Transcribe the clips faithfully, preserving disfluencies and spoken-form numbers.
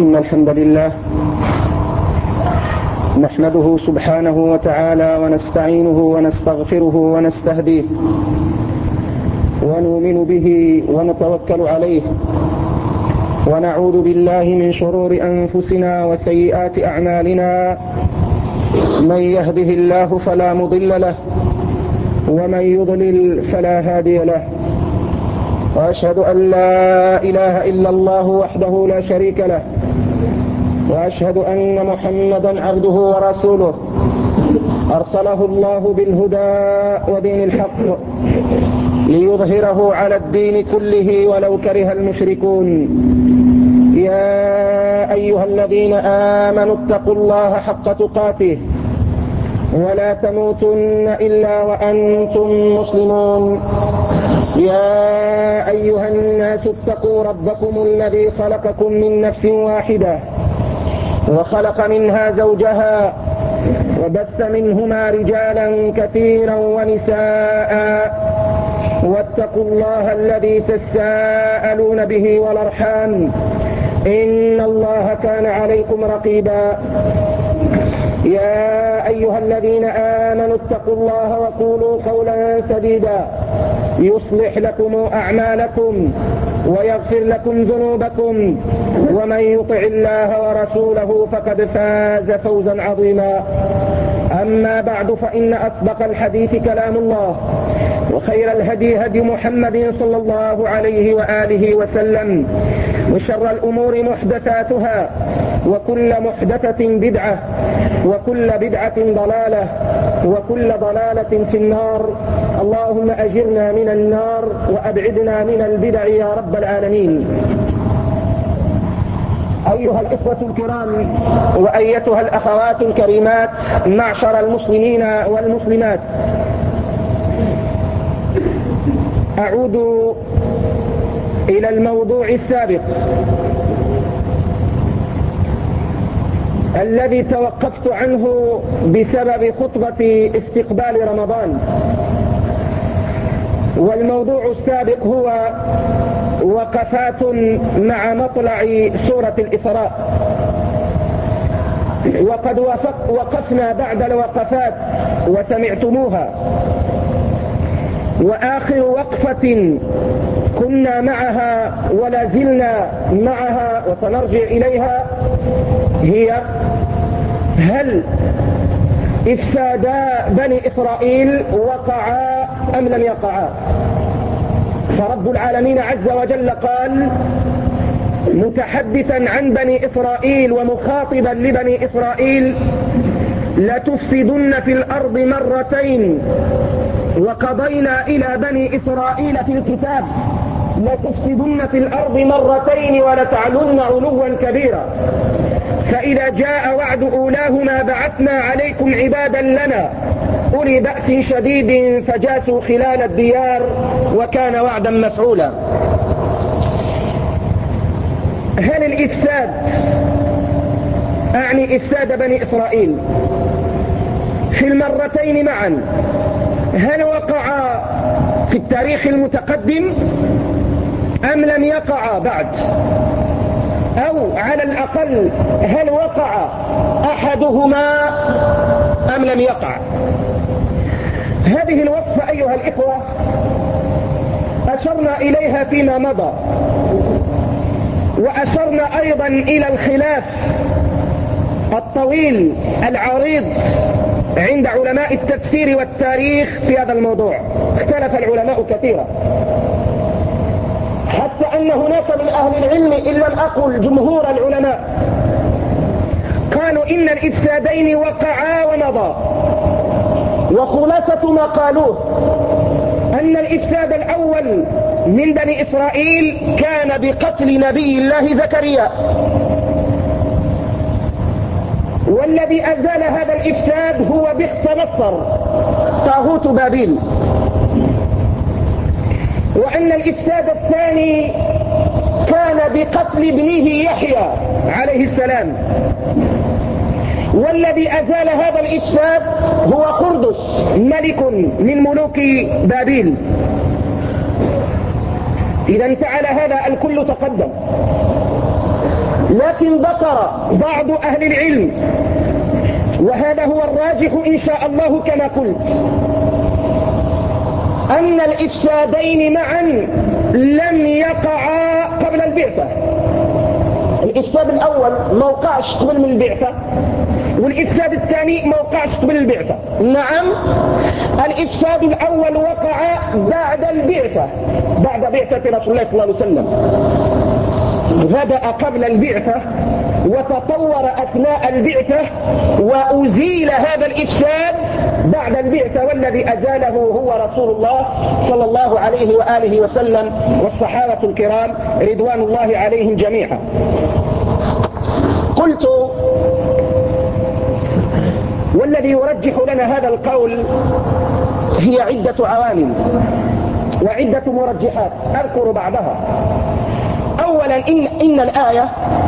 إن الحمد لله نحمده سبحانه وتعالى ونستعينه ونستغفره ونستهديه ونؤمن به ونتوكل عليه ونعوذ بالله من شرور أنفسنا وسيئات أعمالنا. من يهده الله فلا مضل له ومن يضلل فلا هادي له، وأشهد أن لا إله إلا الله وحده لا شريك له، وأشهد أن محمدا عبده ورسوله أرسله الله بالهدى ودين الحق ليظهره على الدين كله ولو كره المشركون. يا أيها الذين آمنوا اتقوا الله حق تقاته ولا تموتن إلا وأنتم مسلمون. يا أيها الناس اتقوا ربكم الذي خلقكم من نفس واحدة وخلق منها زوجها وبث منهما رجالا كثيرا ونساء، واتقوا الله الذي تساءلون به والأرحام إن الله كان عليكم رقيبا. يا أيها الذين آمنوا اتقوا الله وقولوا قولا سديدا يصلح لكم أعمالكم ويغفر لكم ذنوبكم، ومن يطع الله ورسوله فقد فاز فوزا عظيما. أما بعد، فإن أصدق الحديث كلام الله، وخير الهدي هدي محمد صلى الله عليه وآله وسلم، وشر الأمور محدثاتها، وكل محدثة بدعة، وكل بدعة ضلالة، وكل ضلالة في النار. اللهم أجرنا من النار وأبعدنا من البدع يا رب العالمين. أيها الإخوة الكرام وأيتها الأخوات الكريمات، معشر المسلمين والمسلمات، أعود إلى الموضوع السابق الذي توقفت عنه بسبب خطبة استقبال رمضان. والموضوع السابق هو وقفات مع مطلع سورة الإسراء، وقد وقفنا بعد الوقفات وسمعتموها، وآخر وقفة كنا معها ولا زلنا معها وسنرجع إليها هي: هل إفسادا بني إسرائيل وقعا أم لم يقعا؟ فرب العالمين عز وجل قال متحدثا عن بني إسرائيل ومخاطبا لبني إسرائيل: لتفسدن في الأرض مرتين وقضينا إلى بني إسرائيل في الكتاب لتفسدن في الأرض مرتين ولتعلن علوا كبيرا، فإذا جاء وعد أولاهما بعثنا عليكم عبادا لنا أولي بأس شديد فجاسوا خلال الديار وكان وعدا مفعولا. هل الإفساد، أعني إفساد بني إسرائيل، في المرتين معا هل وقع في التاريخ المتقدم أم لم يقع بعد؟ أو على الأقل هل وقع أحدهما أم لم يقع؟ هذه الوقفة أيها الإخوة أشرنا إليها فيما مضى، وأشرنا أيضا إلى الخلاف الطويل العريض عند علماء التفسير والتاريخ في هذا الموضوع. اختلف العلماء كثيرا، حتى أن هناك من أهل العلم إن لم أقل جمهور العلماء قالوا إن الإفسادين وقعا ومضى، وخلاصة ما قالوه أن الإفساد الأول من بني إسرائيل كان بقتل نبي الله زكريا، والذي أزال هذا الإفساد هو بخت نصر طاغوت بابيل، وأن الإفساد الثاني كان بقتل ابنه يحيى عليه السلام، والذي أزال هذا الإفساد هو خردس ملك من ملوك بابيل. إذا فعل هذا الكل تقدم. لكن ذكر بعض أهل العلم، وهذا هو الراجح إن شاء الله كما قلت، أن الإفسادين معا لم يقعا قبل البعثة. الإفساد الأول ما وقعش قبل من البعثة، والإفساد الثاني ما وقعش قبل البعثة. نعم، الإفساد الأول وقع بعد البعثة، بعد بعثة رسول الله صلى الله عليه وسلم. بدأ قبل البعثة وتطور أثناء البعثة، وأزيل هذا الإفساد بعد البعثة، والذي أزاله هو رسول الله صلى الله عليه وآله وسلم والصحابة الكرام رضوان الله عليهم جميعا. قلت والذي يرجح لنا هذا القول هي عدة عوامل وعدة مرجحات أذكر بعضها. أولا إن, إن الآية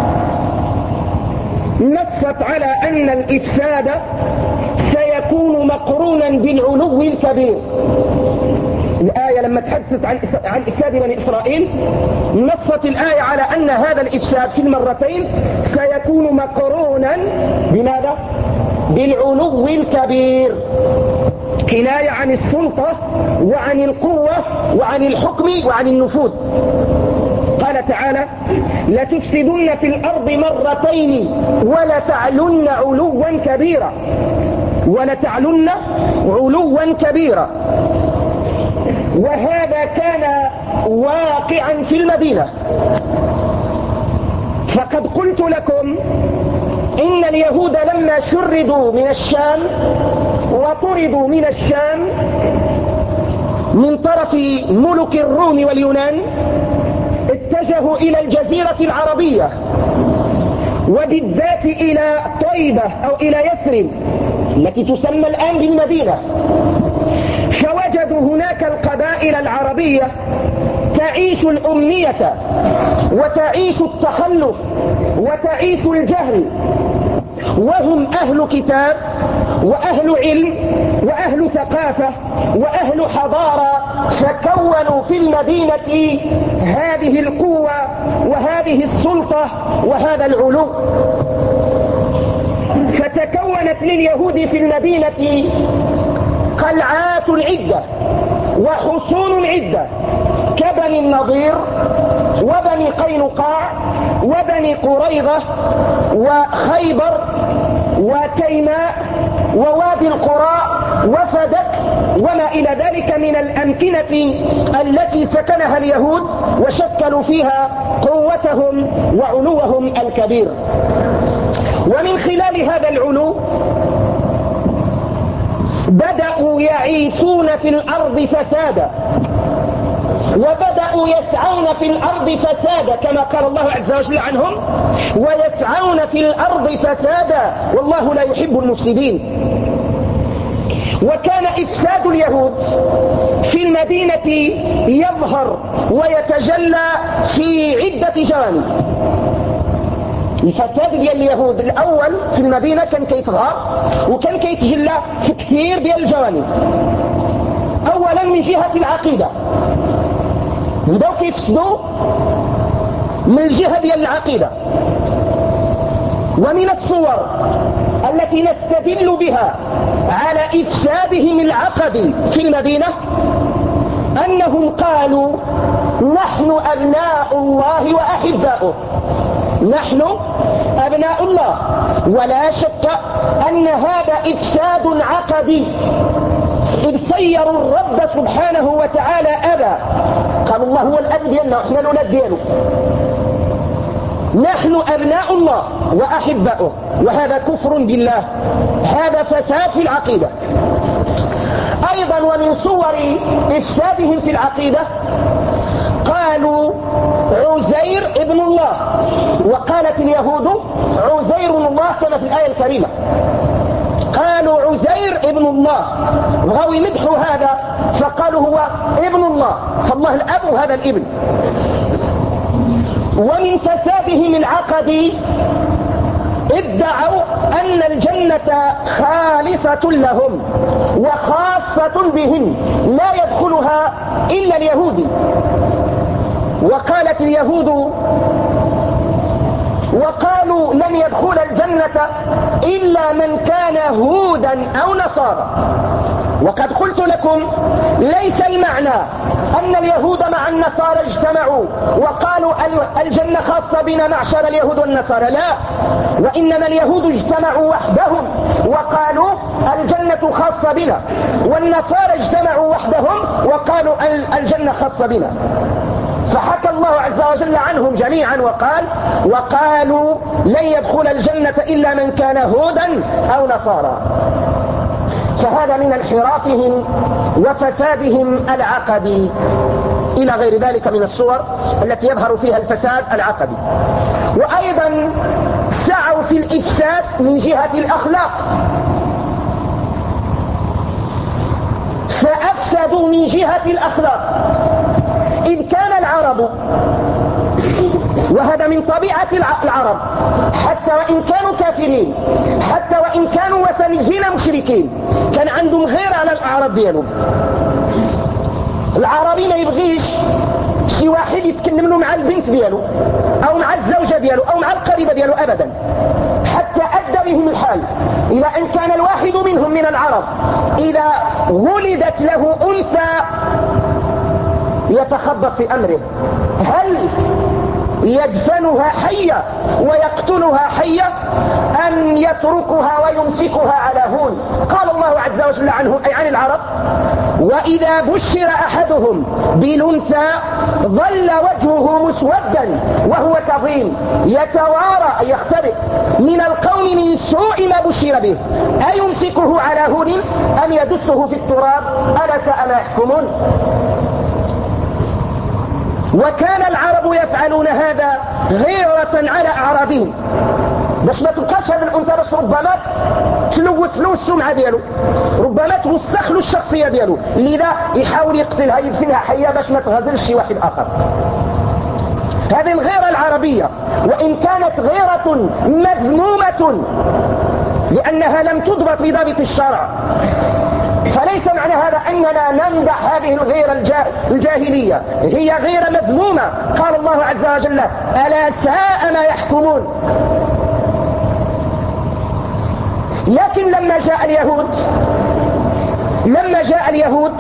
نصت على أن الإفساد سيكون مقرونا بالعلو الكبير. الآية لما تحدثت عن عن إفساد بني إسرائيل نصت الآية على أن هذا الإفساد في المرتين سيكون مقرونا بماذا؟ بالعلو الكبير، كناية عن السلطة وعن القوة وعن الحكم وعن النفوذ. قال تعالى: لتفسدن في الأرض مرتين ولتعلن علوا كبيرا، ولتعلن علوا كبيرا. وهذا كان واقعا في المدينة، فقد قلت لكم إن اليهود لما شردوا من الشام وطردوا من الشام من طرف ملك الروم واليونان اتجهوا إلى الجزيرة العربية، وبالذات إلى طيبة أو إلى يثرب التي تسمى الآن بالمدينة، فوجدوا هناك القبائل العربية تعيش الأمية وتعيش التخلف وتعيش الجهل، وهم أهل كتاب وأهل علم وأهل ثقافة وأهل حضارة، فكونوا في المدينة هذه القوة وهذه السلطة وهذا العلو. فتكونت لليهود في المدينة قلعات عدة وحصون عدة كبني النضير وبني قينقاع وبني قريظة وخيبر وتيماء ووادي القرى وفدك وما إلى ذلك من الأمكنة التي سكنها اليهود وشكلوا فيها قوتهم وعلوهم الكبير. ومن خلال هذا العلو بدأوا يعيثون في الأرض فسادا، وبدأوا يسعون في الأرض فسادا كما قال الله عز وجل عنهم: ويسعون في الأرض فسادا والله لا يحب المفسدين. وكان إفساد اليهود في المدينة يظهر ويتجلى في عدة جوانب. الفساد ديال اليهود الأول في المدينة كان كيتظهر وكان كيتجلى في كثير ديال الجوانب. أولا من جهة العقيدة، بداو كيفسدوا من الجهة ديال العقيدة. ومن الصور التي نستدل بها على إفسادهم العقدي في المدينة أنهم قالوا: نحن أبناء الله وأحباؤه، نحن أبناء الله. ولا شك أن هذا إفساد عقدي، إذ سيروا الرب سبحانه وتعالى أبا، قالوا الله هو الأب ديالنا وإحنا الأولاد دياله. نحن أبناء الله وأحباؤه، وهذا كفر بالله، هذا فساد في العقيدة. أيضا ومن صور إفسادهم في العقيدة قالوا عزير ابن الله، وقالت اليهود عزير الله كما في الآية الكريمة، قالوا عزير ابن الله، بغوا يمدحوا هذا فقالوا هو ابن الله، فالله الأب وهذا الابن. ومن فسادهم العقدي ادعوا أن الجنة خالصة لهم وخاصة بهم لا يدخلها إلا اليهودي. وقالت اليهود وقالوا لن يدخل الجنة إلا من كان هودا أو نصارى. وقد قلت لكم ليس المعنى أن اليهود مع النصارى اجتمعوا وقالوا الجنة خاصة بنا معشر اليهود والنصارى، لا، وإنما اليهود اجتمعوا وحدهم وقالوا الجنة خاصة بنا، والنصارى اجتمعوا وحدهم وقالوا الجنة خاصة بنا. فحكى الله عز وجل عنهم جميعا وقال وقالوا لن يدخل الجنة إلا من كان هودا أو نصارى. فهذا من انحرافهم وفسادهم العقدي إلى غير ذلك من الصور التي يظهر فيها الفساد العقدي. وأيضا سعوا في الإفساد من جهة الأخلاق، فأفسدوا من جهة الأخلاق، إذ كان العرب، وهذا من طبيعة العرب حتى وإن كانوا كافرين، حتى وإن كانوا وثنيين مشركين، كان عندهم غير على الأعراض ديالهم. العربي ما يبغيش شي واحد يتكلم له مع البنت ديالو أو مع الزوجة ديالو أو مع القريبة ديالو أبدا، حتى أدى بهم الحال إلى أن كان الواحد منهم من العرب إذا ولدت له أنثى يتخبط في أمره، هل يدفنها حية ويقتلها حية أم يتركها ويمسكها على هون؟ قال الله عز وجل عنه أي عن العرب وإذا بشر أحدهم بالأنثى ظل وجهه مسودا وهو كظيم يتوارى أي يختبئ من القوم من سوء ما بشر به أيمسكه على هون أم يدسه في التراب ألا ساء ما يحكمون. وكان العرب يفعلون هذا غيرة على أعراضهم، باش ما تبقاش هذا الأنثى باش ربما تلوث له السمعة ديالو، ربما توسخ له الشخصية ديالو، لذا يحاول يقتلها يدفنها حية باش ما تغازلش شي واحد آخر. هذه الغيرة العربية، وإن كانت غيرة مذمومة لأنها لم تضبط بضابط الشرع، فليس معنى هذا أننا نمدح هذه الغيرة الجاهلية، هي غيرة مذمومة. قال الله عز وجل ألا ساء ما يحكمون. لكن لما جاء اليهود لما جاء اليهود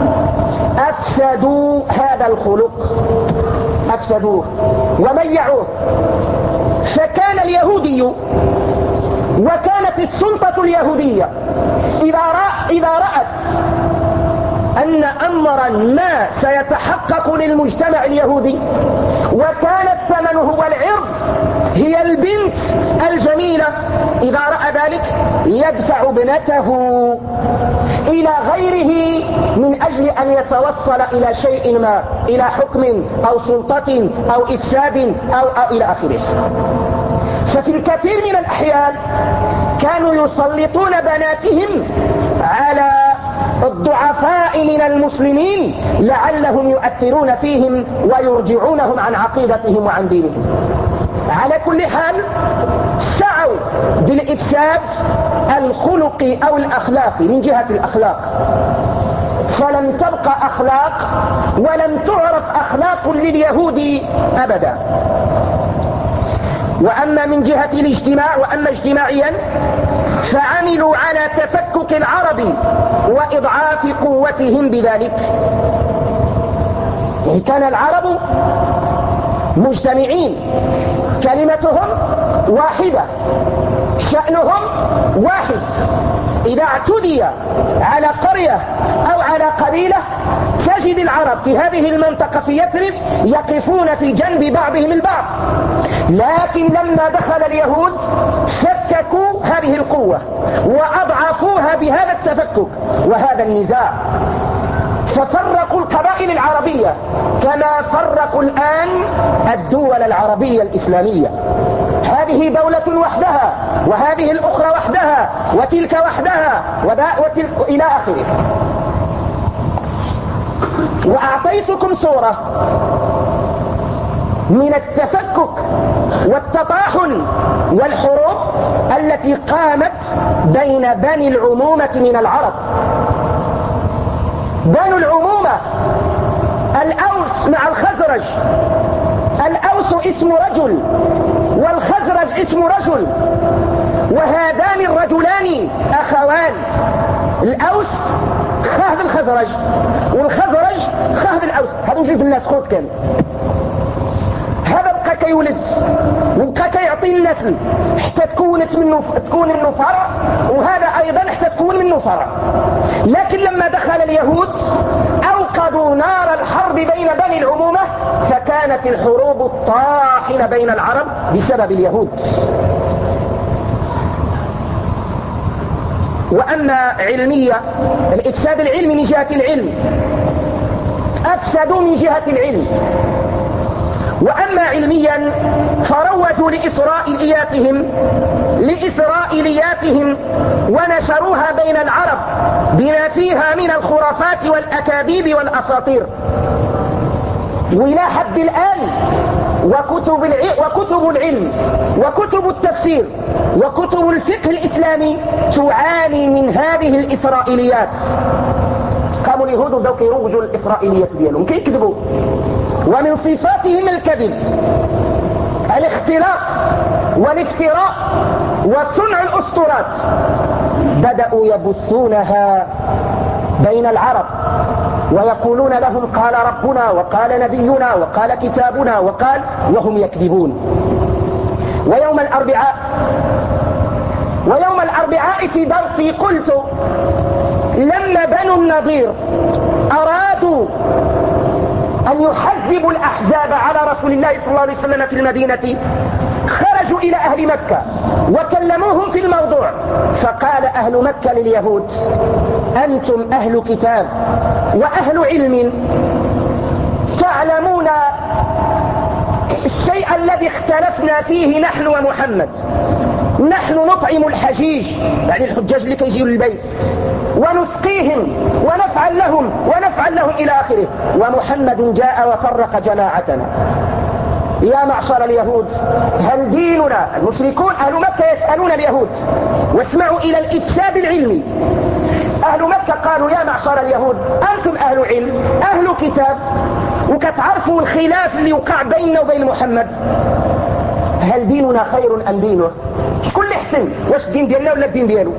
أفسدوا هذا الخلق، أفسدوه وميعوه. فكان اليهودي وكانت السلطة اليهودية إذا رأت, إذا رأت أن أمرا ما سيتحقق للمجتمع اليهودي وكان الثمن هو العرض، هي البنت الجميلة، إذا رأى ذلك يدفع ابنته إلى غيره من أجل أن يتوصل إلى شيء ما، إلى حكم أو سلطة أو إفساد أو, أو إلى آخره. ففي الكثير من الأحيان كانوا يسلطون بناتهم على الضعفاء من المسلمين لعلهم يؤثرون فيهم ويرجعونهم عن عقيدتهم وعن دينهم. على كل حال سعوا بالإفساد الخلقي أو الأخلاقي من جهة الأخلاق، فلم تبقى أخلاق ولم تعرف أخلاق لليهود أبدا. وأما من جهة الاجتماع، وأما اجتماعيا فعملوا على تفكك العرب وإضعاف قوتهم بذلك. يعني كان العرب مجتمعين، كلمتهم واحدة، شأنهم واحد. إذا اعتدي على قرية أو على قبيلة تجد العرب في هذه المنطقة في يثرب يقفون في جنب بعضهم البعض. لكن لما دخل اليهود فككوا هذه القوة وأضعفوها بهذا التفكك وهذا النزاع، ففرقوا القبائل العربية كما فرقوا الآن الدول العربية الإسلامية. هذه دولة وحدها وهذه الأخرى وحدها وتلك وحدها وتلك إلى آخره. وأعطيتكم صورة من التفكك والتطاحن والحروب التي قامت بين بني العمومة من العرب. بنو العمومة الأوس مع الخزرج، الأوس اسم رجل والخزرج اسم رجل، وهذان الرجلان أخوان، الأوس خاهد الخزرج والخزرج خاهد الأوس، هذا جوج الناس خوت كان. هذا بقى كيولد وبقى كيعطي النسل حتى تكونت منه تكون منه فرع، وهذا أيضا حتى تكون منه فرع. لكن لما دخل اليهود أوقدوا نار الحرب بين بني العمومة، فكانت الحروب الطاحنة بين العرب بسبب اليهود. وأما علمية، الإفساد العلمي من جهة العلم، أفسدوا من جهة العلم. وأما علميا فروجوا لإسرائيلياتهم لإسرائيلياتهم ونشروها بين العرب بما فيها من الخرافات والأكاذيب والأساطير. وإلى حد الآن وكتب العلم, وكتب العلم وكتب التفسير وكتب الفقه الإسلامي تعاني من هذه الإسرائيليات. قاموا اليهود بداو كيروجوا الإسرائيليات ديالهم كيكذبوا، ومن صفاتهم الكذب، الاختلاق والافتراء وصنع الأسطورات. بدأوا يبثونها بين العرب ويقولون لهم قال ربنا وقال نبينا وقال كتابنا وقال، وهم يكذبون. ويوم الأربعاء ويوم الأربعاء في درسي قلت لما بنو النضير أرادوا أن يحزبوا الأحزاب على رسول الله صلى الله عليه وسلم في المدينة، خرجوا إلى أهل مكة وكلموهم في الموضوع، فقال أهل مكة لليهود: أنتم أهل كتاب وأهل علم، تعلمون الشيء الذي اختلفنا فيه نحن ومحمد. نحن نطعم الحجيج، يعني الحجاج اللي كيجيوا للبيت، ونسقيهم ونفعل لهم ونفعل لهم إلى آخره، ومحمد جاء وفرق جماعتنا. يا معشر اليهود، هل ديننا؟ المشركون أهل مكة يسألون اليهود، واسمعوا إلى الإفساد العلمي. أهل مكة قالوا: يا معشر اليهود، أنتم أهل علم أهل كتاب، وكتعرفوا الخلاف اللي وقع بيننا وبين محمد، هل ديننا خير أم دينه؟ شكون اللي حسن؟ واش الدين ديالنا ولا الدين ديالو؟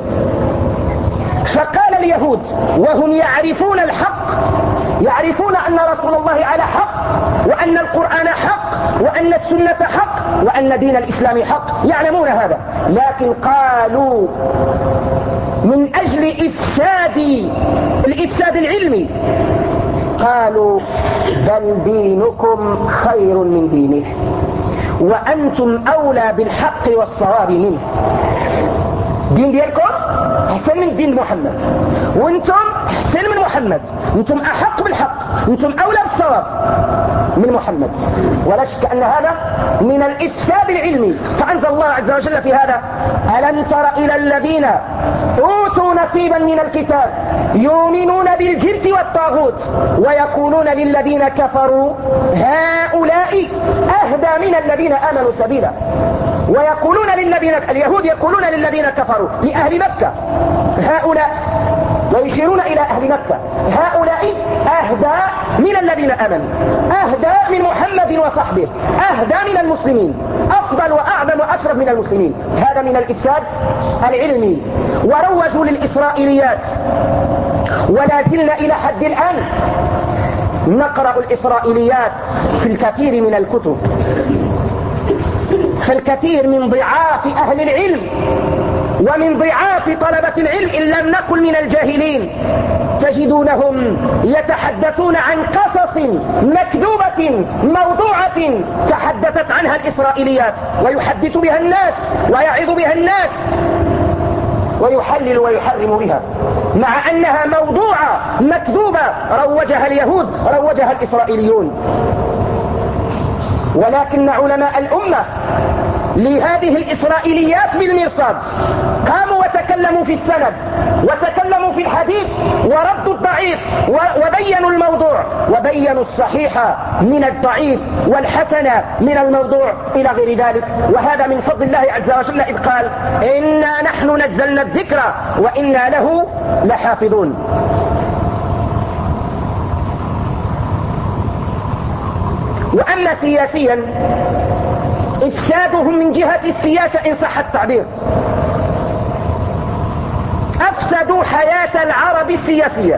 فقال اليهود وهم يعرفون الحق، يعرفون أن رسول الله على حق، وأن القرآن حق، وأن السنة حق، وأن دين الإسلام حق، يعلمون هذا، لكن قالوا من أجل إفساد الإفساد العلمي، قالوا: بل دينكم خير من دينه، وأنتم أولى بالحق والصواب منه. دين ديالكم أحسن من دين محمد، وانتم أحسن من محمد، انتم أحق بالحق، انتم أولى بالصواب من محمد. ولا شك أن هذا من الإفساد العلمي. فأنزل الله عز وجل في هذا: ألم تر إلى الذين أوتوا نصيبا من الكتاب يؤمنون بالجبت والطاغوت ويقولون للذين كفروا هؤلاء أهدى من الذين آمنوا سبيلا. ويقولون للذين، اليهود يقولون للذين كفروا لأهل مكة هؤلاء، ويشيرون إلى أهل مكة، هؤلاء أهدى من الذين آمنوا، أهدى من محمد وصحبه، أهدى من المسلمين، أفضل وأعظم وأشرف من المسلمين. هذا من الإفساد العلمي. وروجوا للإسرائيليات، ولا زلنا إلى حد الآن نقرأ الإسرائيليات في الكثير من الكتب. فالكثير من ضعاف أهل العلم ومن ضعاف طلبة العلم إن لم نكن من الجاهلين تجدونهم يتحدثون عن قصص مكذوبة موضوعة تحدثت عنها الإسرائيليات، ويحدث بها الناس ويعظ بها الناس ويحلل ويحرم بها، مع أنها موضوعة مكذوبة روجها اليهود، روجها الإسرائيليون. ولكن علماء الأمة لهذه الإسرائيليات بالمرصاد قاموا وتكلموا في السند وتكلموا في الحديث وردوا الضعيف وبينوا الموضوع وبينوا الصحيح من الضعيف والحسن من الموضوع إلى غير ذلك. وهذا من فضل الله عز وجل، إذ قال: إنا نحن نزلنا الذكر وإنا له لحافظون. وأما سياسيا إفسادهم من جهة السياسة إن صح التعبير، أفسدوا حياة العرب السياسية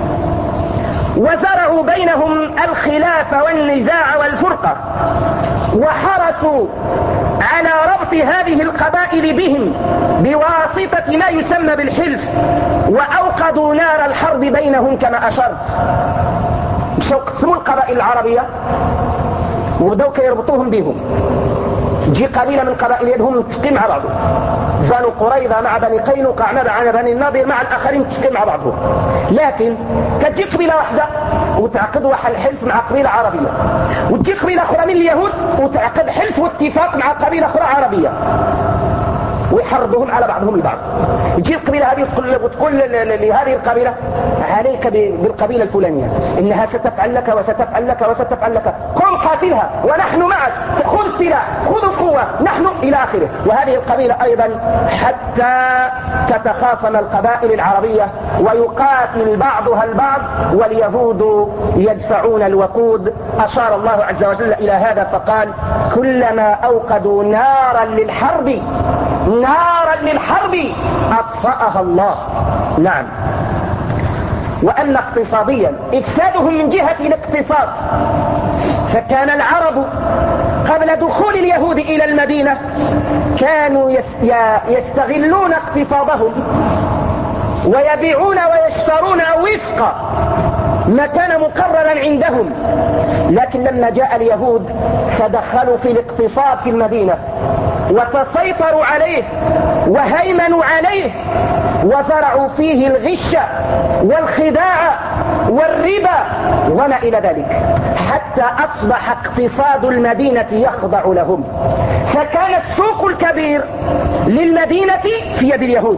وزرعوا بينهم الخلاف والنزاع والفرقة، وحرصوا على ربط هذه القبائل بهم بواسطة ما يسمى بالحلف، وأوقدوا نار الحرب بينهم كما أشرت. مشوا قسموا القبائل العربية وبدأوا كيربطوهم بهم. تجي قبيلة من قبائل يدهم متفقين مع بعضهم، بنو قريظة مع بني قينقاع مع بني النضير مع الآخرين متفقين مع بعضهم، لكن كتجي قبيلة واحدة وتعقد واحد حلف مع قبيلة عربية، وتجي قبيلة أخرى من اليهود وتعقد حلف واتفاق مع قبيلة أخرى عربية ويحرضهم على بعضهم البعض. تجي القبيلة هذه وتقول, وتقول لهذه القبيلة عليك بالقبيلة الفلانية إنها ستفعل لك وستفعل لك وستفعل لك، قم قاتلها ونحن معك، خذ السلاح خذ القوة نحن إلى آخره. وهذه القبيلة أيضا حتى تتخاصم القبائل العربية ويقاتل بعضها البعض واليهود يدفعون الوقود. أشار الله عز وجل إلى هذا فقال كلما أوقدوا نارا للحرب نارا للحرب أطفأها الله. نعم. وأما اقتصاديا إفسادهم من جهة الاقتصاد، فكان العرب قبل دخول اليهود إلى المدينة كانوا يستغلون اقتصادهم ويبيعون ويشترون وفق ما كان مقررا عندهم، لكن لما جاء اليهود تدخلوا في الاقتصاد في المدينة وتسيطروا عليه وهيمنوا عليه وزرعوا فيه الغش والخداع والربا وما إلى ذلك، حتى أصبح اقتصاد المدينة يخضع لهم. فكان السوق الكبير للمدينة في يد اليهود،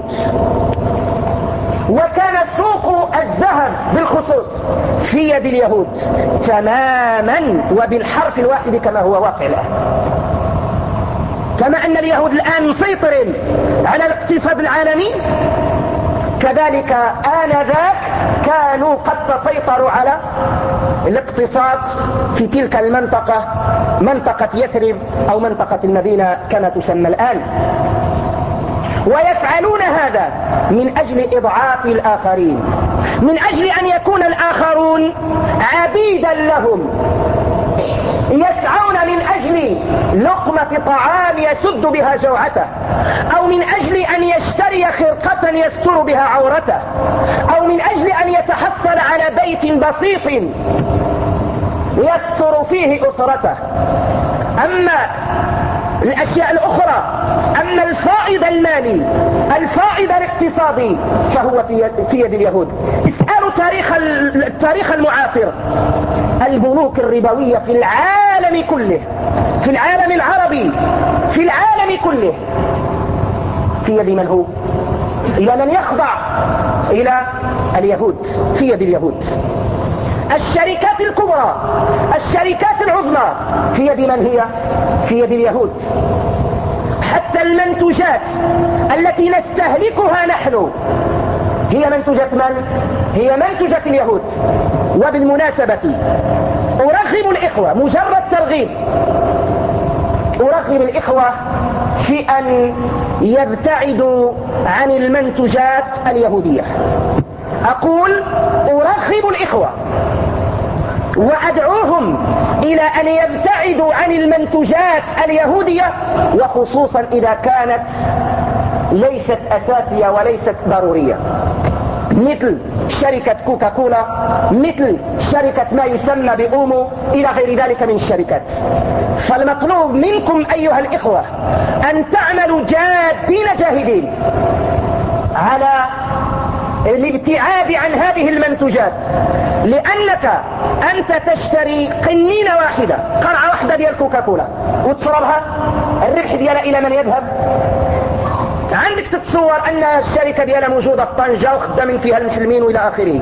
وكان سوق الذهب بالخصوص في يد اليهود تماما وبالحرف الواحد كما هو واقع الآن. كما أن اليهود الآن مسيطرين على الاقتصاد العالمي، كذلك آنذاك كانوا قد تسيطروا على الاقتصاد في تلك المنطقة، منطقة يثرب أو منطقة المدينة كما تسمى الآن. ويفعلون هذا من أجل إضعاف الآخرين، من أجل أن يكون الآخرون عبيدا لهم، يسعون من أجل لقمة طعام يسد بها جوعته، أو من أجل أن يشتري خرقة يستر بها عورته، أو من أجل أن يتحصل على بيت بسيط يستر فيه أسرته. أما الأشياء الأخرى، أما الفائض المالي الفائض الاقتصادي فهو في يد اليهود. اسألوا تاريخ التاريخ المعاصر، البنوك الربوية في العالم كله، في العالم العربي، في العالم كله في يد من هو؟ إلى من يخضع؟ إلى اليهود، في يد اليهود. الشركات الكبرى، الشركات العظمى في يد من هي؟ في يد اليهود. حتى المنتجات التي نستهلكها نحن هي منتجة من؟ هي منتجة اليهود. وبالمناسبة أرغب الإخوة، مجرد ترغيب، أرغب الإخوة في أن يبتعدوا عن المنتجات اليهودية. أقول أرغب الإخوة وأدعوهم إلى أن يبتعدوا عن المنتجات اليهودية، وخصوصا إذا كانت ليست أساسية وليست ضرورية، مثل شركة كوكاكولا، مثل شركة ما يسمى بأومو، إلى غير ذلك من الشركات. فالمطلوب منكم أيها الإخوة أن تعملوا جادين جاهدين على الابتعاد عن هذه المنتجات، لأنك أنت تشتري قنينة واحدة، قرعة واحدة ديال كوكاكولا وتصربها، الربح ديالها إلى من يذهب؟ عندك تتصور أن الشركة ديالها موجودة في طنجة وخدامين فيها المسلمين وإلى آخره.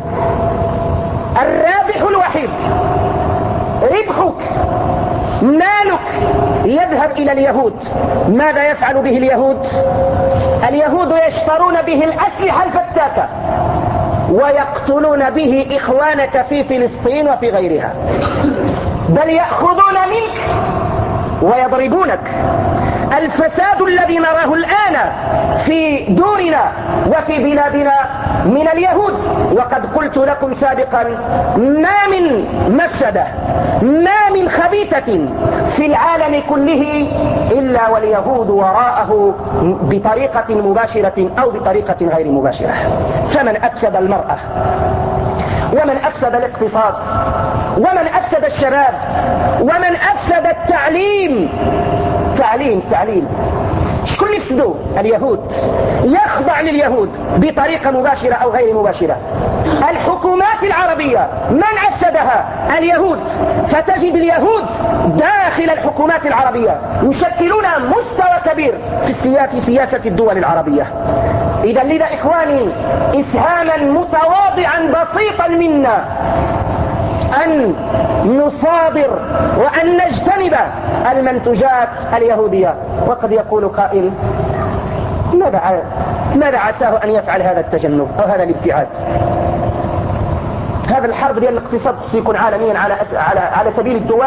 الرابح الوحيد، ربحك، مالك يذهب إلى اليهود. ماذا يفعل به اليهود؟ اليهود يشترون به الأسلحة الفتاكة ويقتلون به إخوانك في فلسطين وفي غيرها. بل يأخذون منك ويضربونك. الفساد الذي نراه الآن في دورنا وفي بلادنا من اليهود، وقد قلت لكم سابقا ما من مفسدة ما من خبيثة في العالم كله إلا واليهود وراءه بطريقة مباشرة أو بطريقة غير مباشرة. فمن أفسد المرأة، ومن أفسد الاقتصاد، ومن أفسد الشباب، ومن أفسد التعليم تعليم تعليم شكون اللي يفسدوا؟ اليهود. يخضع لليهود بطريقة مباشرة أو غير مباشرة. الحكومات العربية من أفسدها؟ اليهود. فتجد اليهود داخل الحكومات العربية يشكلون مستوى كبير في في سياسة الدول العربية. إذا لذا إخواني إسهاما متواضعا بسيطا منا أن نصادر وأن نجتنب المنتجات اليهودية. وقد يقول قائل ماذا ماذا عساه أن يفعل هذا التجنب أو هذا الابتعاد؟ هذا الحرب ديال الاقتصاد خصو يكون عالميا على على على سبيل الدول.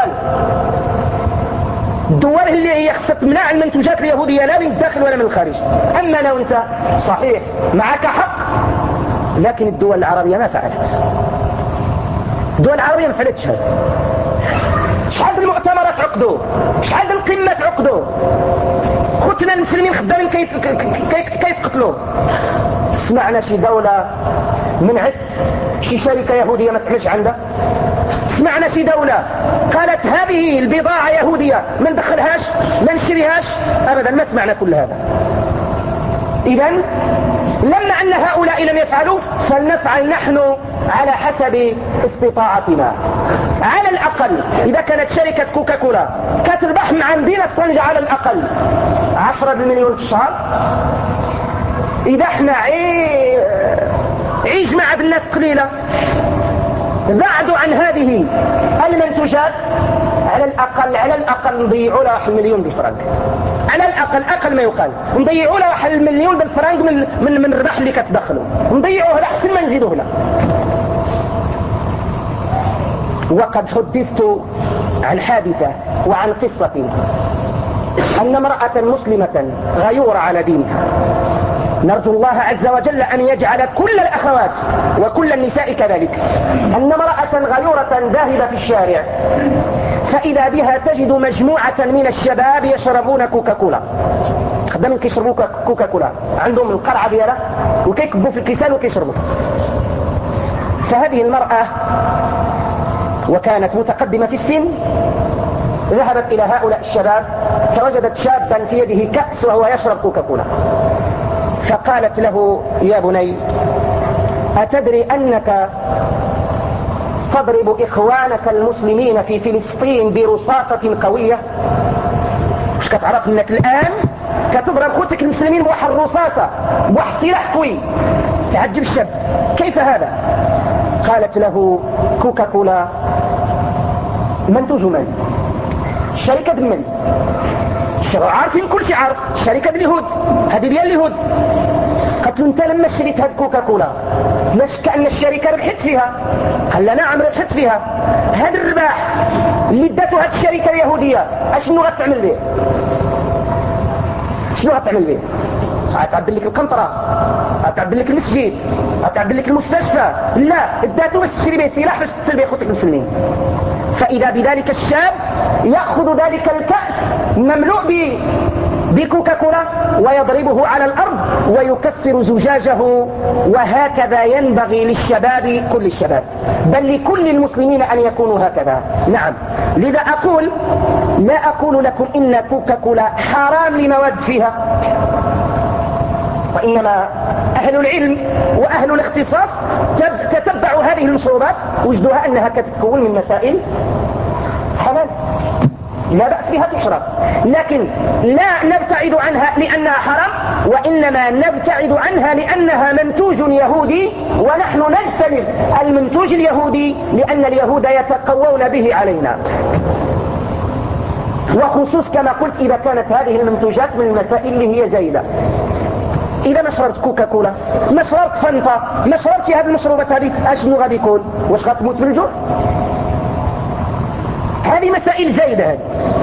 الدول اللي هي خصها تمنع المنتجات اليهودية لا من الداخل ولا من الخارج. أما أنا وأنت صحيح معك حق، لكن الدول العربية ما فعلت. الدول العربية ما فعلتش هذا. شحال المؤتمرات عقدوا، شحال القمات عقدوا، خوتنا المسلمين خدامين كيتقتلوا. سمعنا شي دولة منعت شي شركة يهودية ما تعملش عندها؟ سمعنا شي دولة قالت هذه البضاعة يهودية ما ندخلهاش ما نشريهاش؟ أبدا ما سمعنا كل هذا. إذن لما أن هؤلاء لم يفعلوا فلنفعل نحن على حسب استطاعتنا. على الأقل إذا كانت شركة كوكاكولا كتربح مع مدينة طنجة على الأقل عشرة مليون في الشهر، إذا احنا عيش مع بالناس قليلة بعدوا عن هذه المنتجات، على الأقل على الأقل نضيعوا لها واحد المليون بالفرنك. على الأقل أقل ما يقال نضيعوا لها واحد المليون بالفرنك من من من الربح اللي كتدخلوا، نضيعوه أحسن ما نزيدوه له. وقد حدثت عن حادثة وعن قصة أن امرأة مسلمة غيورة على دينها، نرجو الله عز وجل أن يجعل كل الأخوات وكل النساء كذلك، أن امرأة غيورة ذاهبة في الشارع فإذا بها تجد مجموعة من الشباب يشربون كوكاكولا. خدامين كيشربوا كوكاكولا، عندهم القرعة ديالها وكيكبوا في الكيسان وكيشربوا. فهذه المرأة وكانت متقدمة في السن ذهبت إلى هؤلاء الشباب فوجدت شابا في يده كأس وهو يشرب كوكاكولا، فقالت له يا بني أتدري أنك تضرب إخوانك المسلمين في فلسطين برصاصة قوية؟ مش كتعرف أنك الآن كتضرب خوتك المسلمين بواحد الرصاصة بواحد السلاح قوي؟ تعجب الشاب، كيف هذا؟ قالت له كوكاكولا منتوج من؟ الشركة من؟ عارفين كل شيء، عارف الشركة دي اليهود، هذه ديال اليهود. قلت له انت لما شريت هاد كوكاكولا لا شك ان الشركة ربحت فيها؟ قال لا نعم ربحت فيها. هاد الرباح اللي ادته هاد الشركة اليهودية اشنو غتعمل به؟ شنو غتعمل به؟ غتعدل لك القنطرة، غتعدل لك المسجد، غتعدل لك المستشفى؟ لا، اداته باش تشري به سلاح باش تقتل به خوتك المسلمين. فإذا بذلك الشاب يأخذ ذلك الكأس مملوء بكوكاكولا ويضربه على الأرض ويكسر زجاجه. وهكذا ينبغي للشباب كل الشباب، بل لكل المسلمين أن يكونوا هكذا. نعم، لذا أقول لا أقول لكم إن كوكاكولا حرام لمواد فيها، وإنما أهل العلم وأهل الاختصاص تتبعوا هذه المشروبات وجدوها أنها كتتكون من مسائل حلال لا بأس بها تشرب، لكن لا نبتعد عنها لأنها حرام، وإنما نبتعد عنها لأنها منتوج يهودي، ونحن نجتنب المنتوج اليهودي لأن اليهود يتقوون به علينا. وخصوص كما قلت إذا كانت هذه المنتوجات من المسائل اللي هي زايدة. إذا ما شربت كوكاكولا، ما شربت فانتا، ما شربت هذه المشروبات هذه، أشنو غادي يكون؟ واش غتموت من الجوع؟ هذه مسائل زايدة هذه.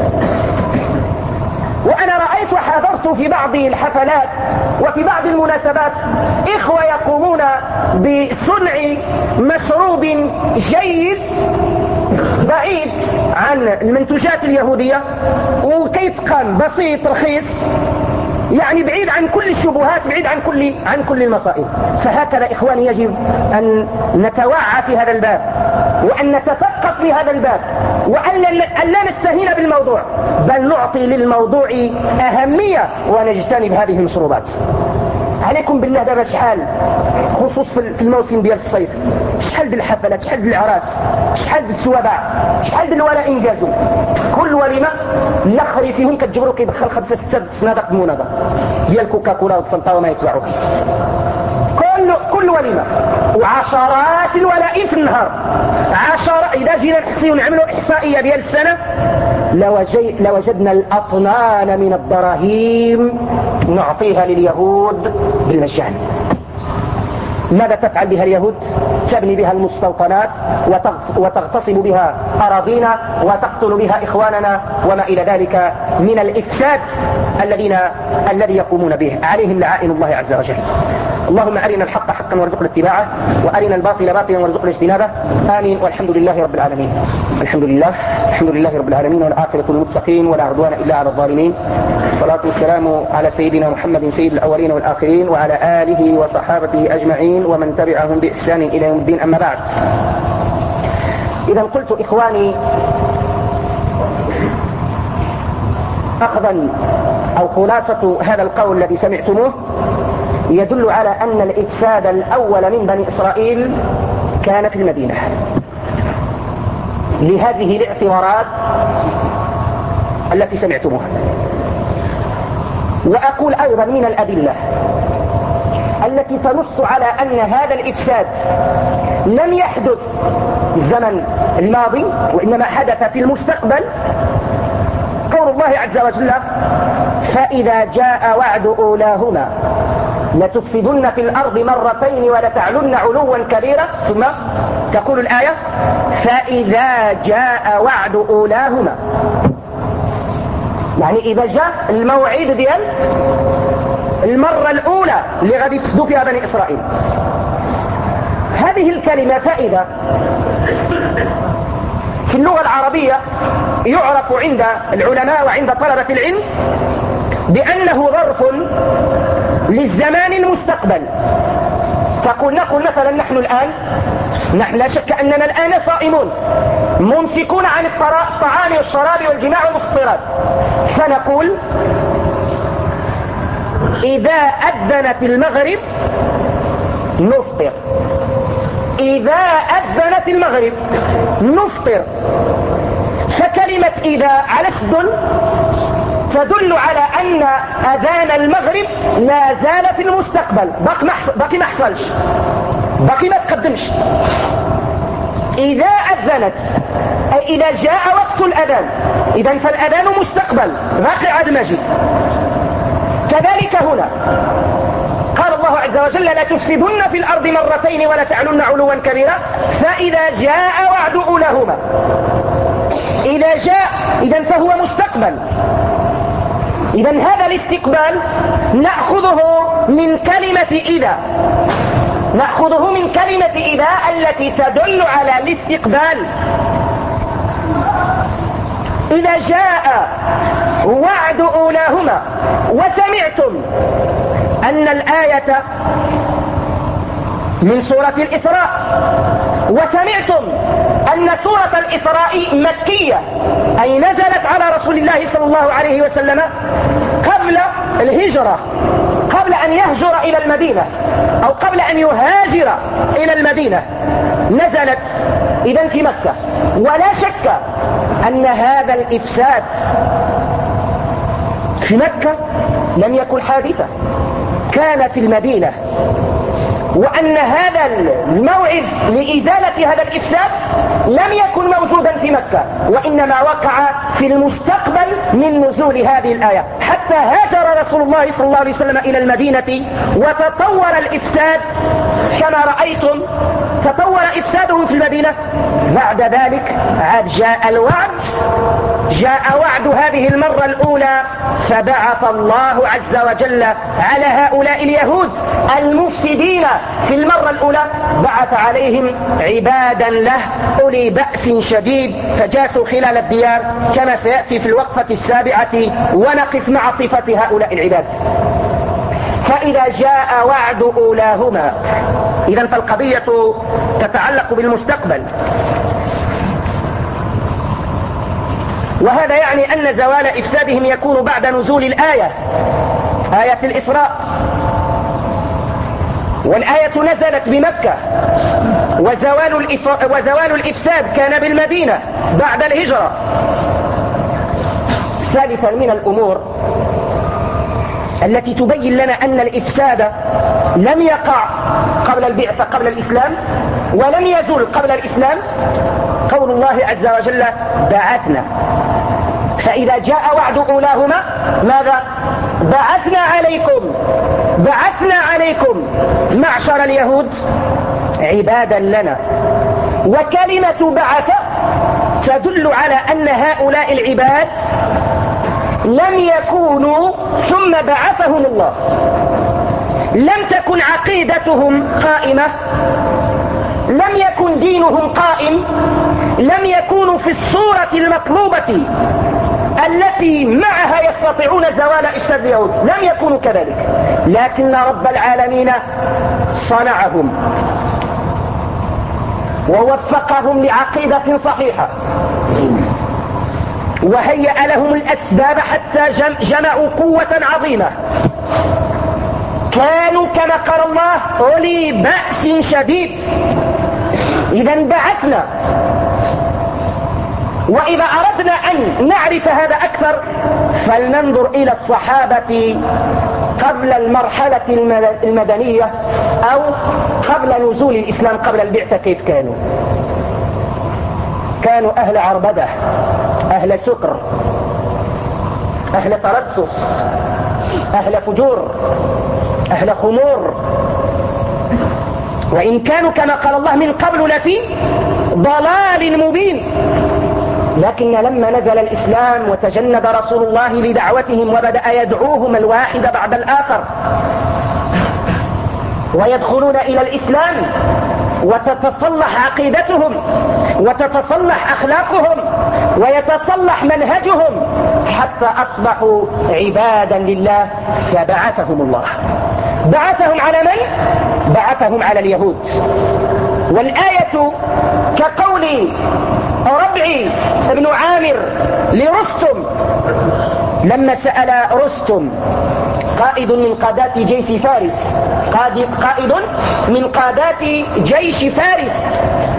وأنا رأيت وحضرت في بعض الحفلات وفي بعض المناسبات إخوة يقومون بصنع مشروب جيد بعيد عن المنتوجات اليهودية وكيتقام بسيط رخيص، يعني بعيد عن كل الشبهات، بعيد عن كل عن كل المصائب. فهكذا إخواني يجب أن نتوعى في هذا الباب وأن نتثقف في هذا الباب وأن لا نستهين بالموضوع، بل نعطي للموضوع أهمية ونجتنب هذه المشروبات. عليكم بالله دابا شحال خصوص في الموسم ديال الصيف، شحال بالحفلات، شحال بالاعراس، شحال بالسوابع، شحال بالولاء انجازوا. كل وليمه الاخر فيهم كتجبروا كيدخل خمسه سته صنادق مناضه ديال كوكاكولا وفانتا وما يتبعوا. كل كل وليمه وعشرات الولائم في النهار، عشرة. اذا جينا نحصيو نعملوا احصائيه ديال السنه لوجي... لوجدنا الاطنان من الدراهيم نعطيها لليهود بالمجان. ماذا تفعل بها اليهود؟ تبني بها المستوطنات وتغتصب بها أراضينا وتقتل بها إخواننا وما إلى ذلك من الإفساد الذين الذي يقومون به، عليهم لعائن الله عز وجل. اللهم أرنا الحق حقا وارزقنا اتباعه وأرنا الباطل باطلا وارزقنا اجتنابه. آمين. والحمد لله رب العالمين. الحمد لله الحمد لله رب العالمين، والعاقبة للمتقين ولا عدوان إلا على الظالمين. الصلاة والسلام على سيدنا محمد سيد الأولين والآخرين وعلى آله وصحابته أجمعين ومن تبعهم بإحسان إلى يوم الدين. أما بعد، إذا قلت إخواني أخذا أو خلاصة هذا القول الذي سمعتموه يدل على أن الإفساد الأول من بني إسرائيل كان في المدينة لهذه الاعتبارات التي سمعتموها. وأقول أيضا من الأدلة التي تنص على أن هذا الإفساد لم يحدث في الزمن الماضي وإنما حدث في المستقبل قول الله عز وجل: فإذا جاء وعد أولاهما لتفسدن في الأرض مرتين ولتعلن علوا كبيرا. ثم تقول الآية: فإذا جاء وعد أولاهما، يعني إذا جاء الموعد ديال المرة الأولى اللي غادي يفسدوا فيها بني إسرائيل. هذه الكلمة فائدة في اللغة العربية يعرف عند العلماء وعند طلبة العلم بأنه ظرف للزمان المستقبل. تقول نقول مثلا نحن الآن نحن لا شك أننا الآن صائمون ممسكون عن الطعام والشراب والجماع والمفطرات، فنقول إذا أذنت المغرب نفطر، إذا أذنت المغرب نفطر. فكلمة إذا على السدل تدل على أن أذان المغرب لا زال في المستقبل، باقي ما حصلش، باقي ما تقدمش. إذا أذنت أي إذا جاء وقت الأذان، إذن فالأذان مستقبل باقي عاد ما جي. كذلك هنا قال الله عز وجل: لا تفسدن في الأرض مرتين ولا تعلن علوا كبيرا فإذا جاء وعد أولاهما. إذا جاء إذن فهو مستقبل. إذن هذا الاستقبال نأخذه من كلمة إذا، نأخذه من كلمة إذا التي تدل على الاستقبال. إذا جاء وعد أولاهما. وسمعتم أن الآية من سورة الإسراء، وسمعتم أن سورة الإسراء مكية، أي نزلت على رسول الله صلى الله عليه وسلم قبل الهجرة، قبل أن يهجر إلى المدينة أو قبل أن يهاجر إلى المدينة، نزلت إذن في مكة. ولا شك أن هذا الإفساد في مكة لم يكن حادثا، كان في المدينة، وأن هذا الموعد لإزالة هذا الإفساد لم يكن موجودا في مكة، وإنما وقع في المستقبل من نزول هذه الآية، حتى هاجر رسول الله صلى الله عليه وسلم إلى المدينة وتطور الإفساد كما رأيتم تطور إفسادهم في المدينة. بعد ذلك عاد جاء الوعد، جاء وعد هذه المرة الأولى، فبعث الله عز وجل على هؤلاء اليهود المفسدين في المرة الأولى، بعث عليهم عبادا له أولي بأس شديد، فجاسوا خلال الديار كما سيأتي في الوقفة السابعة، ونقف مع صفة هؤلاء العباد. فإذا جاء وعد أولاهما، إذن فالقضية تتعلق بالمستقبل، وهذا يعني أن زوال إفسادهم يكون بعد نزول الآية، آية الإسراء، والآية نزلت بمكة، وزوال, وزوال الإفساد كان بالمدينة بعد الهجرة. ثالثا من الأمور التي تبين لنا أن الإفساد لم يقع قبل البعثة قبل الإسلام، ولم يزول قبل الإسلام، قول الله عز وجل بعثنا. فإذا جاء وعد أولاهما ماذا؟ بعثنا عليكم، بعثنا عليكم معشر اليهود عبادا لنا. وكلمة بعث تدل على أن هؤلاء العباد لم يكونوا ثم بعثهم الله، لم تكن عقيدتهم قائمة، لم يكن دينهم قائم، لم يكونوا في الصورة المطلوبة التي معها يستطيعون زوال إفساد اليهود، لم يكونوا كذلك، لكن رب العالمين صنعهم ووفقهم لعقيدة صحيحة، وهيأ لهم الأسباب حتى جمعوا قوة عظيمة، كانوا كما قال الله أولي بأس شديد. إذن بعثنا. وإذا أردنا أن نعرف هذا أكثر فلننظر إلى الصحابة قبل المرحلة المدنية أو قبل نزول الإسلام، قبل البعثة، كيف كانوا؟ كانوا أهل عربدة، أهل سكر، أهل ترسس، أهل فجور، أهل خمور، وإن كانوا كما قال الله من قبل لفي ضلال مبين. لكن لما نزل الإسلام وتجند رسول الله لدعوتهم وبدأ يدعوهم الواحد بعد الآخر ويدخلون إلى الإسلام وتتصلح عقيدتهم وتتصلح أخلاقهم ويتصلح منهجهم حتى أصبحوا عبادا لله، فبعثهم الله. بعثهم على من؟ بعثهم على اليهود. والآية كقول ربعي بن عامر لرستم لما سأل رستم قائد من قادات جيش فارس، قائد من قادات جيش فارس،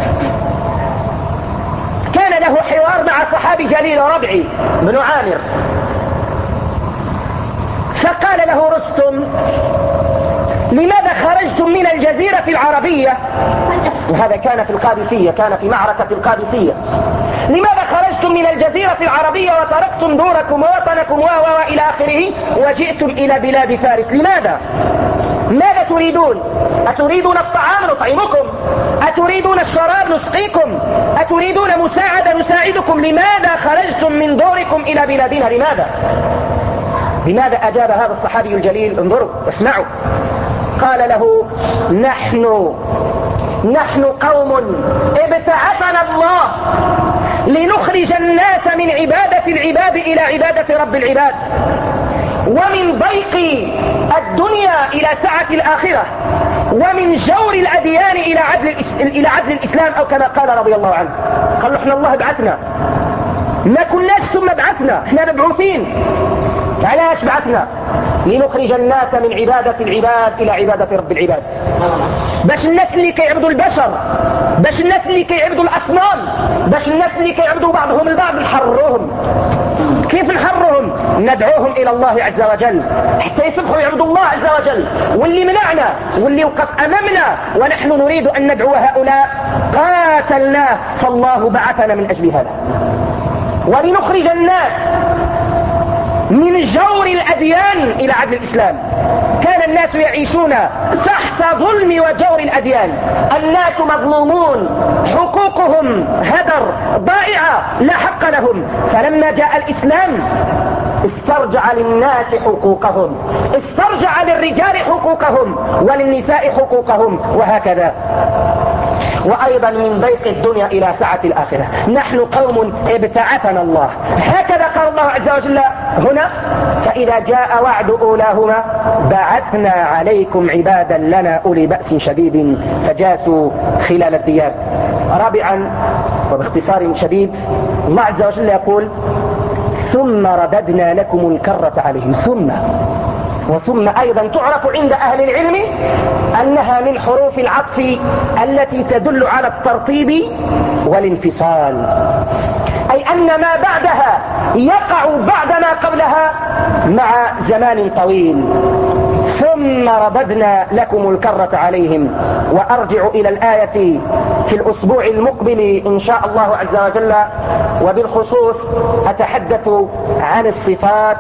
كان له حوار مع صحابي جليل ربعي بن عامر، فقال له رستم لماذا خرجتم من الجزيرة العربية؟ وهذا كان في القادسية، كان في معركة القادسية. لماذا خرجتم من الجزيرة العربية وتركتم دوركم ووطنكم وإلى آخره وجئتم إلى بلاد فارس؟ لماذا؟ ماذا تريدون؟ أتريدون الطعام نطعمكم؟ أتريدون الشراب نسقيكم؟ أتريدون مساعدة نساعدكم؟ لماذا خرجتم من دوركم إلى بلادنا؟ لماذا؟ لماذا أجاب هذا الصحابي الجليل؟ انظروا واسمعوا. قال له نحن نحن قوم ابتعثنا الله لنخرج الناس من عبادة العباد إلى عبادة رب العباد، ومن ضيق الدنيا إلى سعة الآخرة، ومن جور الأديان إلى عدل, إلى عدل الإسلام، أو كما قال رضي الله عنه. قالوا احنا الله بعثنا، ما كناش ثم بعثنا، احنا مبعوثين. علاش بعثنا؟ لنخرج الناس من عبادة العباد إلى عبادة رب العباد، باش الناس اللي كيعبدوا البشر، باش الناس اللي كيعبدوا الأصنام، باش الناس اللي كيعبدوا بعضهم البعض نحرروهم. كيف نحرهم؟ ندعوهم إلى الله عز وجل حتى يصبحوا يعبدوا الله عز وجل. واللي منعنا واللي وقف أمامنا ونحن نريد أن ندعو هؤلاء قاتلناه، فالله بعثنا من أجل هذا، ولنخرج الناس من جور الأديان إلى عدل الإسلام. كان الناس يعيشون تحت ظلم وجور الأديان، الناس مظلومون، حقوقهم هدر ضائعة لا حق لهم. فلما جاء الإسلام استرجع للناس حقوقهم، استرجع للرجال حقوقهم وللنساء حقوقهم، وهكذا. وأيضا من ضيق الدنيا إلى سعة الآخرة. نحن قوم ابتعثنا الله، هكذا قال الله عز وجل هنا: فإذا جاء وعد أولاهما بعثنا عليكم عبادا لنا أولي بأس شديد فجاسوا خلال الديار. رابعا وباختصار شديد، الله عز وجل يقول: ثم رددنا لكم الكرة عليهم. ثم وثم أيضا تعرف عند أهل العلم أنها من حروف العطف التي تدل على الترتيب والانفصال، أي أن ما بعدها يقع بعد ما قبلها مع زمان طويل. ثم رددنا لكم الكرة عليهم. وأرجع إلى الآية في الأسبوع المقبل إن شاء الله عز وجل، وبالخصوص أتحدث عن الصفات،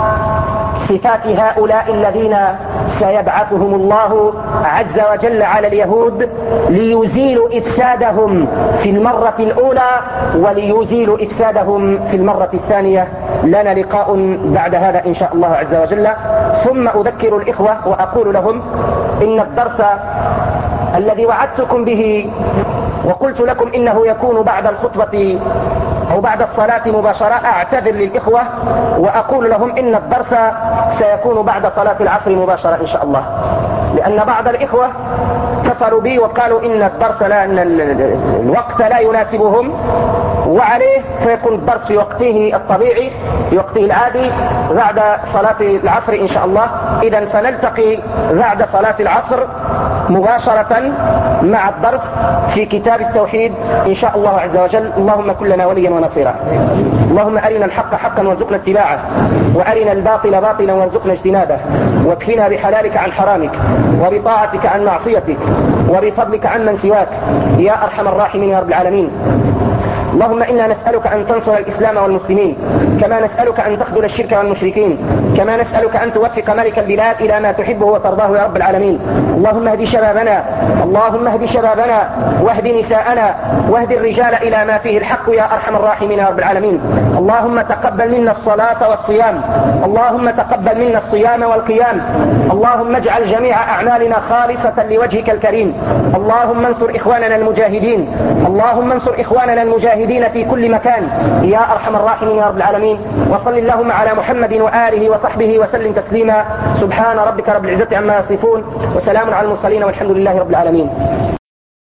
صفات هؤلاء الذين سيبعثهم الله عز وجل على اليهود ليزيلوا إفسادهم في المرة الأولى وليزيلوا إفسادهم في المرة الثانية. لنا لقاء بعد هذا إن شاء الله عز وجل. ثم أذكر الإخوة وأقول لهم إن الدرس الذي وعدتكم به وقلت لكم إنه يكون بعد الخطبة أو بعد الصلاة مباشرة، أعتذر للإخوة وأقول لهم إن الدرس سيكون بعد صلاة العصر مباشرة إن شاء الله، لأن بعض الإخوة اتصلوا بي وقالوا إن الدرس لا إن الوقت لا يناسبهم وعليه، فيكون الدرس في وقته الطبيعي في وقته العادي بعد صلاة العصر إن شاء الله. إذن فنلتقي بعد صلاة العصر مباشرة مع الدرس في كتاب التوحيد إن شاء الله عز وجل. اللهم كن لنا وليا ونصيرا. اللهم أرنا الحق حقا وارزقنا اتباعه، وأرنا الباطل باطلا وارزقنا اجتنابه، واكفنا بحلالك عن حرامك، وبطاعتك عن معصيتك، وبفضلك عن من سواك يا أرحم الراحمين يا رب العالمين. اللهم إنا نسألك أن تنصر الإسلام والمسلمين، كما نسألك أن تخذل الشرك والمشركين، كما نسألك أن توفق ملك البلاد إلى ما تحبه وترضاه يا رب العالمين. اللهم اهد شبابنا، اللهم اهد شبابنا واهد نساءنا واهد الرجال إلى ما فيه الحق يا أرحم الراحمين يا رب العالمين. اللهم تقبل منا الصلاة والصيام، اللهم تقبل منا الصيام والقيام. اللهم اجعل جميع أعمالنا خالصة لوجهك الكريم. اللهم انصر إخواننا المجاهدين، اللهم انصر إخواننا المجاهدين في كل مكان يا أرحم الراحمين يا رب العالمين. وصل اللهم على محمد وآله وصحبه وسلم تسليما. سبحان ربك رب العزة عما يصفون، وسلام على المرسلين، والحمد لله رب العالمين.